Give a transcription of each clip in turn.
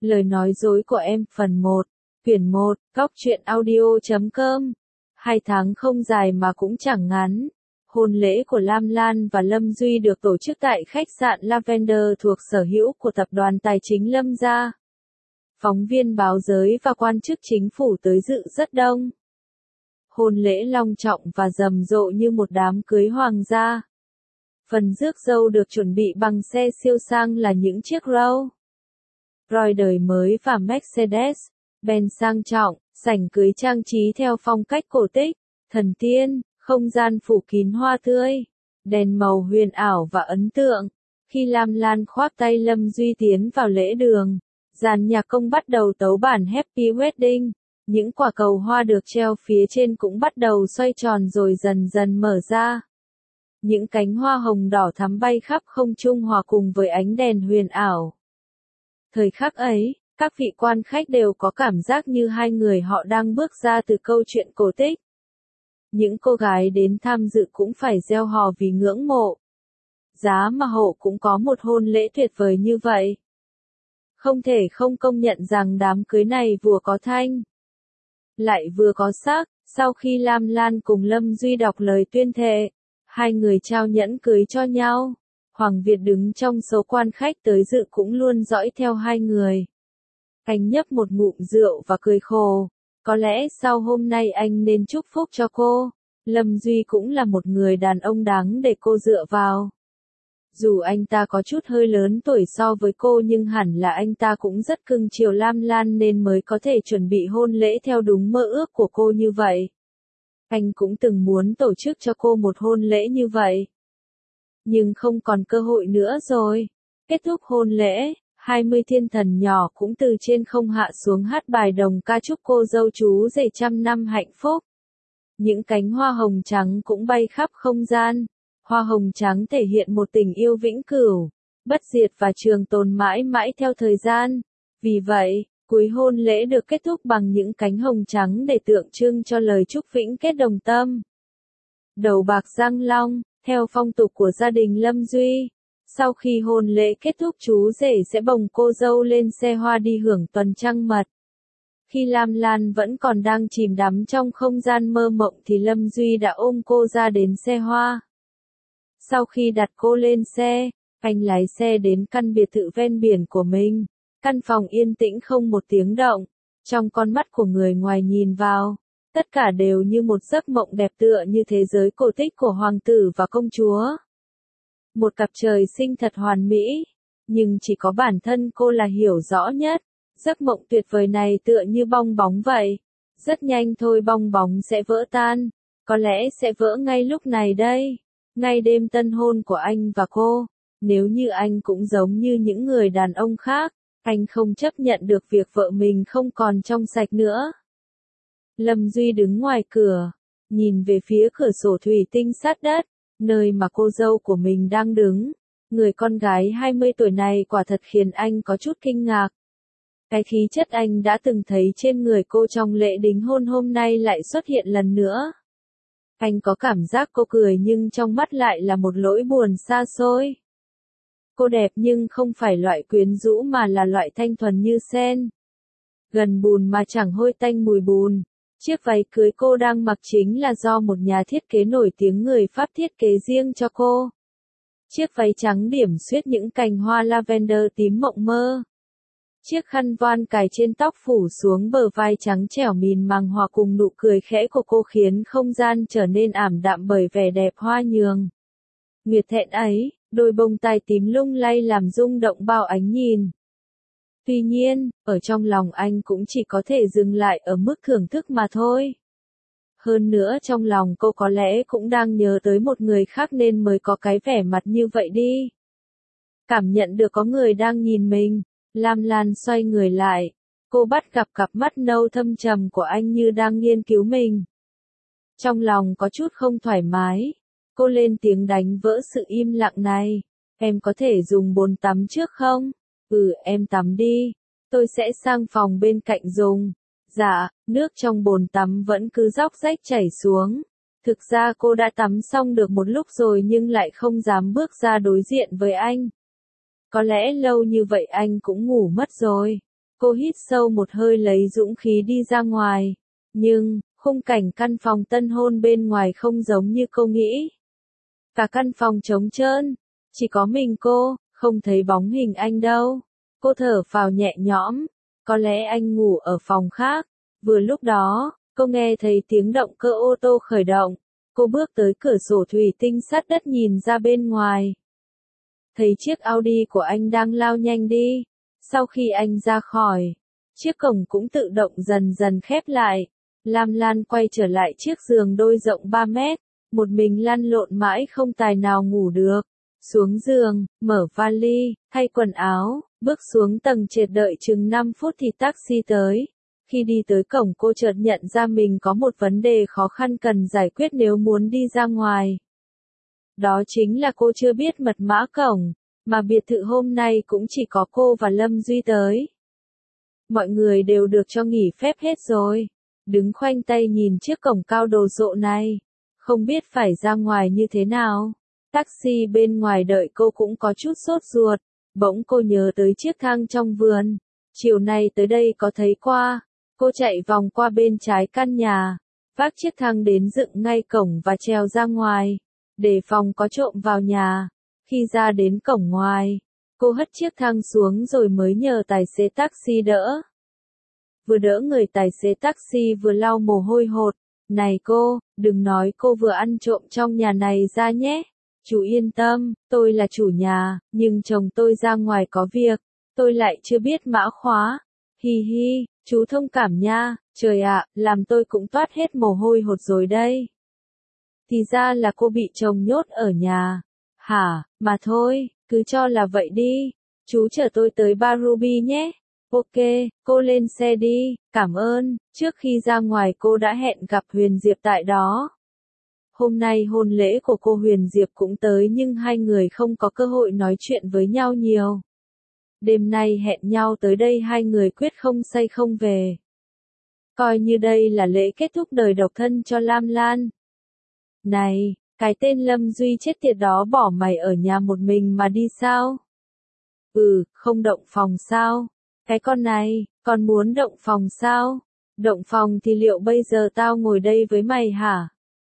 Lời nói dối của em phần 1, quyển 1, Góc truyện audio.com. 2 tháng không dài mà cũng chẳng ngắn. Hôn lễ của Lam Lan và Lâm Duy được tổ chức tại khách sạn Lavender thuộc sở hữu của tập đoàn tài chính Lâm gia. Phóng viên báo giới và quan chức chính phủ tới dự rất đông. Hôn lễ long trọng và rầm rộ như một đám cưới hoàng gia. Phần rước dâu được chuẩn bị bằng xe siêu sang là những chiếc Rolls Royce đời mới và Mercedes-Benz sang trọng, sảnh cưới trang trí theo phong cách cổ tích, thần tiên, không gian phủ kín hoa tươi, đèn màu huyền ảo và ấn tượng. Khi Lam Lan khoác tay Lâm Duy tiến vào lễ đường, dàn nhạc công bắt đầu tấu bản Happy Wedding, những quả cầu hoa được treo phía trên cũng bắt đầu xoay tròn rồi dần dần mở ra. Những cánh hoa hồng đỏ thắm bay khắp không trung hòa cùng với ánh đèn huyền ảo. Thời khắc ấy, các vị quan khách đều có cảm giác như hai người họ đang bước ra từ câu chuyện cổ tích. Những cô gái đến tham dự cũng phải reo hò vì ngưỡng mộ. Giá mà họ cũng có một hôn lễ tuyệt vời như vậy. Không thể không công nhận rằng đám cưới này vừa có thanh, lại vừa có sắc. Sau khi Lam Lan cùng Lâm Duy đọc lời tuyên thệ, hai người trao nhẫn cưới cho nhau. Hoàng Việt đứng trong số quan khách tới dự cũng luôn dõi theo hai người. Anh nhấp một ngụm rượu và cười khổ. Có lẽ sau hôm nay anh nên chúc phúc cho cô. Lâm Duy cũng là một người đàn ông đáng để cô dựa vào. Dù anh ta có chút hơi lớn tuổi so với cô nhưng hẳn là anh ta cũng rất cưng chiều Lam Lan nên mới có thể chuẩn bị hôn lễ theo đúng mơ ước của cô như vậy. Anh cũng từng muốn tổ chức cho cô một hôn lễ như vậy. Nhưng không còn cơ hội nữa rồi. Kết thúc hôn lễ, 20 thiên thần nhỏ cũng từ trên không hạ xuống hát bài đồng ca chúc cô dâu chú rể trăm năm hạnh phúc. Những cánh hoa hồng trắng cũng bay khắp không gian. Hoa hồng trắng thể hiện một tình yêu vĩnh cửu, bất diệt và trường tồn mãi mãi theo thời gian. Vì vậy, cuối hôn lễ được kết thúc bằng những cánh hồng trắng để tượng trưng cho lời chúc vĩnh kết đồng tâm. Đầu bạc răng long, theo phong tục của gia đình Lâm Duy. Sau khi hôn lễ kết thúc chú rể sẽ bồng cô dâu lên xe hoa đi hưởng tuần trăng mật. Khi Lam Lan vẫn còn đang chìm đắm trong không gian mơ mộng thì Lâm Duy đã ôm cô ra đến xe hoa. Sau khi đặt cô lên xe, anh lái xe đến căn biệt thự ven biển của mình. Căn phòng yên tĩnh không một tiếng động. Trong con mắt của người ngoài nhìn vào, tất cả đều như một giấc mộng đẹp tựa như thế giới cổ tích của hoàng tử và công chúa. Một cặp trời sinh thật hoàn mỹ, nhưng chỉ có bản thân cô là hiểu rõ nhất. Giấc mộng tuyệt vời này tựa như bong bóng vậy. Rất nhanh thôi bong bóng sẽ vỡ tan. Có lẽ sẽ vỡ ngay lúc này đây. Ngay đêm tân hôn của anh và cô. Nếu như anh cũng giống như những người đàn ông khác, anh không chấp nhận được việc vợ mình không còn trong sạch nữa. Lâm Duy đứng ngoài cửa, nhìn về phía cửa sổ thủy tinh sát đất, nơi mà cô dâu của mình đang đứng. Người con gái 20 tuổi này quả thật khiến anh có chút kinh ngạc. Cái khí chất anh đã từng thấy trên người cô trong lễ đính hôn hôm nay lại xuất hiện lần nữa. Anh có cảm giác cô cười nhưng trong mắt lại là một nỗi buồn xa xôi. Cô đẹp nhưng không phải loại quyến rũ mà là loại thanh thuần như sen. Gần bùn mà chẳng hôi tanh mùi bùn. Chiếc váy cưới cô đang mặc chính là do một nhà thiết kế nổi tiếng người Pháp thiết kế riêng cho cô. Chiếc váy trắng điểm xuyết những cành hoa lavender tím mộng mơ. Chiếc khăn voan cài trên tóc phủ xuống bờ vai trắng trẻo mịn màng hòa cùng nụ cười khẽ của cô khiến không gian trở nên ảm đạm bởi vẻ đẹp hoa nhường. Nguyệt thẹn ấy, đôi bông tai tím lung lay làm rung động bao ánh nhìn. Tuy nhiên, ở trong lòng anh cũng chỉ có thể dừng lại ở mức thưởng thức mà thôi. Hơn nữa trong lòng cô có lẽ cũng đang nhớ tới một người khác nên mới có cái vẻ mặt như vậy đi. Cảm nhận được có người đang nhìn mình, Lam Lan xoay người lại. Cô bắt gặp cặp mắt nâu thâm trầm của anh như đang nghiên cứu mình. Trong lòng có chút không thoải mái. Cô lên tiếng đánh vỡ sự im lặng này. Em có thể dùng bồn tắm trước không? Em tắm đi. Tôi sẽ sang phòng bên cạnh dùng. Dạ, nước trong bồn tắm vẫn cứ róc rách chảy xuống. Thực ra cô đã tắm xong được một lúc rồi nhưng lại không dám bước ra đối diện với anh. Có lẽ lâu như vậy anh cũng ngủ mất rồi. Cô hít sâu một hơi lấy dũng khí đi ra ngoài. Nhưng, khung cảnh căn phòng tân hôn bên ngoài không giống như cô nghĩ. Cả căn phòng trống trơn, chỉ có mình cô, không thấy bóng hình anh đâu. Cô thở phào nhẹ nhõm, có lẽ anh ngủ ở phòng khác. Vừa lúc đó, cô nghe thấy tiếng động cơ ô tô khởi động. Cô bước tới cửa sổ thủy tinh sát đất nhìn ra bên ngoài. Thấy chiếc Audi của anh đang lao nhanh đi. Sau khi anh ra khỏi, chiếc cổng cũng tự động dần dần khép lại. Lam Lan quay trở lại chiếc giường đôi rộng 3 mét. Một mình lăn lộn mãi không tài nào ngủ được. Xuống giường, mở vali, thay quần áo, bước xuống tầng trệt đợi chừng 5 phút thì taxi tới. Khi đi tới cổng cô chợt nhận ra mình có một vấn đề khó khăn cần giải quyết nếu muốn đi ra ngoài. Đó chính là cô chưa biết mật mã cổng, mà biệt thự hôm nay cũng chỉ có cô và Lâm Duy tới. Mọi người đều được cho nghỉ phép hết rồi. Đứng khoanh tay nhìn chiếc cổng cao đồ sộ này. Không biết phải ra ngoài như thế nào. Taxi bên ngoài đợi cô cũng có chút sốt ruột. Bỗng cô nhớ tới chiếc thang trong vườn. Chiều nay tới đây có thấy qua. Cô chạy vòng qua bên trái căn nhà. Vác chiếc thang đến dựng ngay cổng và trèo ra ngoài. Để phòng có trộm vào nhà. Khi ra đến cổng ngoài, cô hất chiếc thang xuống rồi mới nhờ tài xế taxi đỡ. Vừa đỡ người tài xế taxi vừa lau mồ hôi hột. Này cô, đừng nói cô vừa ăn trộm trong nhà này ra nhé. Chú yên tâm, tôi là chủ nhà, nhưng chồng tôi ra ngoài có việc. Tôi lại chưa biết mã khóa. Hi hi, chú thông cảm nha. Trời ạ, làm tôi cũng toát hết mồ hôi hột rồi đây. Thì ra là cô bị chồng nhốt ở nhà. Hả, mà thôi, cứ cho là vậy đi. Chú chở tôi tới Bar Ruby nhé. Ok, cô lên xe đi, cảm ơn. Trước khi ra ngoài cô đã hẹn gặp Huyền Diệp tại đó. Hôm nay hôn lễ của cô Huyền Diệp cũng tới nhưng hai người không có cơ hội nói chuyện với nhau nhiều. Đêm nay hẹn nhau tới đây hai người quyết không say không về. Coi như đây là lễ kết thúc đời độc thân cho Lam Lan. Này, cái tên Lâm Duy chết tiệt đó bỏ mày ở nhà một mình mà đi sao? Không động phòng sao? Cái con này, còn muốn động phòng sao? Động phòng thì liệu bây giờ tao ngồi đây với mày hả?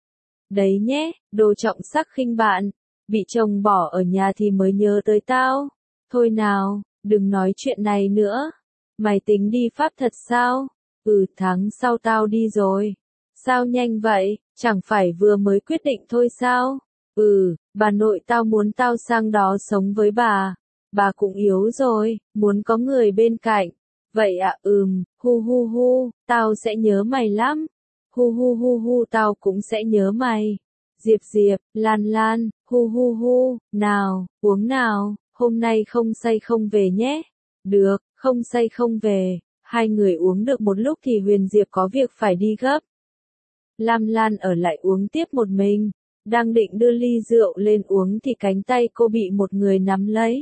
Đấy nhé, đồ trọng sắc khinh bạn. Bị chồng bỏ ở nhà thì mới nhớ tới tao. Thôi nào, đừng nói chuyện này nữa. Mày tính đi Pháp thật sao? Tháng sau tao đi rồi. Sao nhanh vậy, chẳng phải vừa mới quyết định thôi sao? Bà nội tao muốn tao sang đó sống với bà. Bà cũng yếu rồi, muốn có người bên cạnh. Vậy ạ, hu hu hu, tao sẽ nhớ mày lắm. Hu hu hu hu, tao cũng sẽ nhớ mày. Diệp Diệp, Lan Lan, hu hu hu, nào, uống nào, hôm nay không say không về nhé. Được, không say không về. Hai người uống được một lúc thì Huyền Diệp có việc phải đi gấp. Lam Lan ở lại uống tiếp một mình. Đang định đưa ly rượu lên uống thì cánh tay cô bị một người nắm lấy.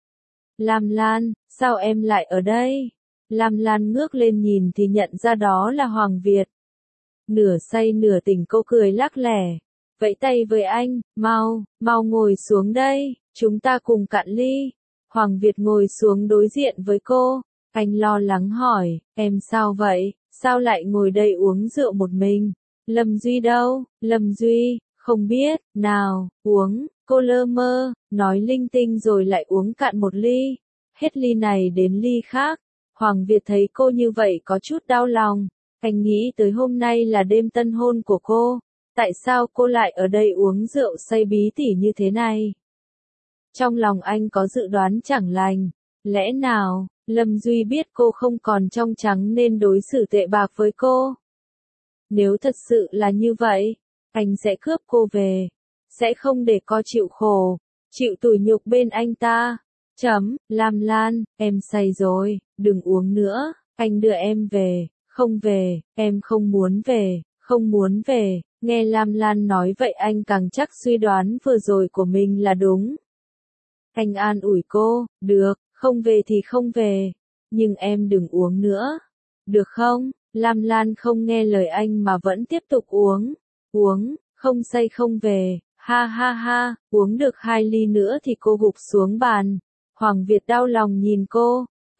Lam Lan, sao em lại ở đây? Lam Lan ngước lên nhìn thì nhận ra đó là Hoàng Việt. Nửa say nửa tỉnh cô cười lắc lẻ. Vẫy tay với anh, mau ngồi xuống đây, chúng ta cùng cạn ly. Hoàng Việt ngồi xuống đối diện với cô. Anh lo lắng hỏi, em sao vậy, sao lại ngồi đây uống rượu một mình? Lâm Duy đâu? Lâm Duy, không biết, nào, uống, cô lơ mơ, nói linh tinh rồi lại uống cạn một ly. Hết ly này đến ly khác. Hoàng Việt thấy cô như vậy có chút đau lòng. Anh nghĩ tới hôm nay là đêm tân hôn của cô. Tại sao cô lại ở đây uống rượu say bí tỉ như thế này? Trong lòng anh có dự đoán chẳng lành. Lẽ nào, Lâm Duy biết cô không còn trong trắng nên đối xử tệ bạc với cô? Nếu thật sự là như vậy, anh sẽ cướp cô về. Sẽ không để cô chịu khổ, chịu tủi nhục bên anh ta. Lam Lan, em say rồi, đừng uống nữa, anh đưa em về. Không về, em không muốn về, không muốn về. Nghe Lam Lan nói vậy anh càng chắc suy đoán vừa rồi của mình là đúng. Anh an ủi cô, được, không về thì không về. Nhưng em đừng uống nữa. Được không? Lam Lan không nghe lời anh mà vẫn tiếp tục uống. Uống, không say không về. Ha ha ha, uống được 2 ly nữa thì cô gục xuống bàn. Hoàng Việt đau lòng nhìn cô.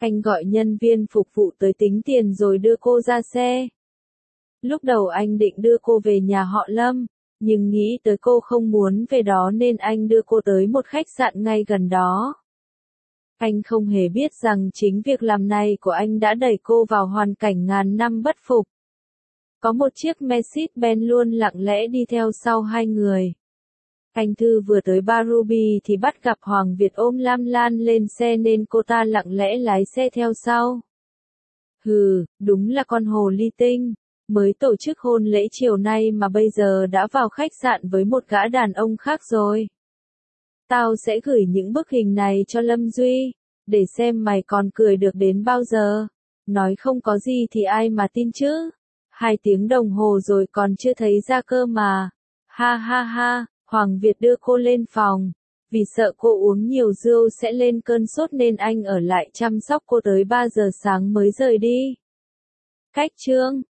Anh gọi nhân viên phục vụ tới tính tiền rồi đưa cô ra xe. Lúc đầu anh định đưa cô về nhà họ Lâm, nhưng nghĩ tới cô không muốn về đó nên anh đưa cô tới một khách sạn ngay gần đó. Anh không hề biết rằng chính việc làm này của anh đã đẩy cô vào hoàn cảnh ngàn năm bất phục. Có một chiếc Mercedes-Benz luôn lặng lẽ đi theo sau hai người. Anh Thư vừa tới Bar Ruby thì bắt gặp Hoàng Việt ôm Lam Lan lên xe nên cô ta lặng lẽ lái xe theo sau. Hừ, đúng là con hồ ly tinh. Mới tổ chức hôn lễ chiều nay mà bây giờ đã vào khách sạn với một gã đàn ông khác rồi. Tao sẽ gửi những bức hình này cho Lâm Duy, để xem mày còn cười được đến bao giờ. Nói không có gì thì ai mà tin chứ. 2 tiếng đồng hồ rồi còn chưa thấy ra cơ mà. Ha ha ha, Hoàng Việt đưa cô lên phòng. Vì sợ cô uống nhiều rượu sẽ lên cơn sốt nên anh ở lại chăm sóc cô tới 3 giờ sáng mới rời đi. Cách chương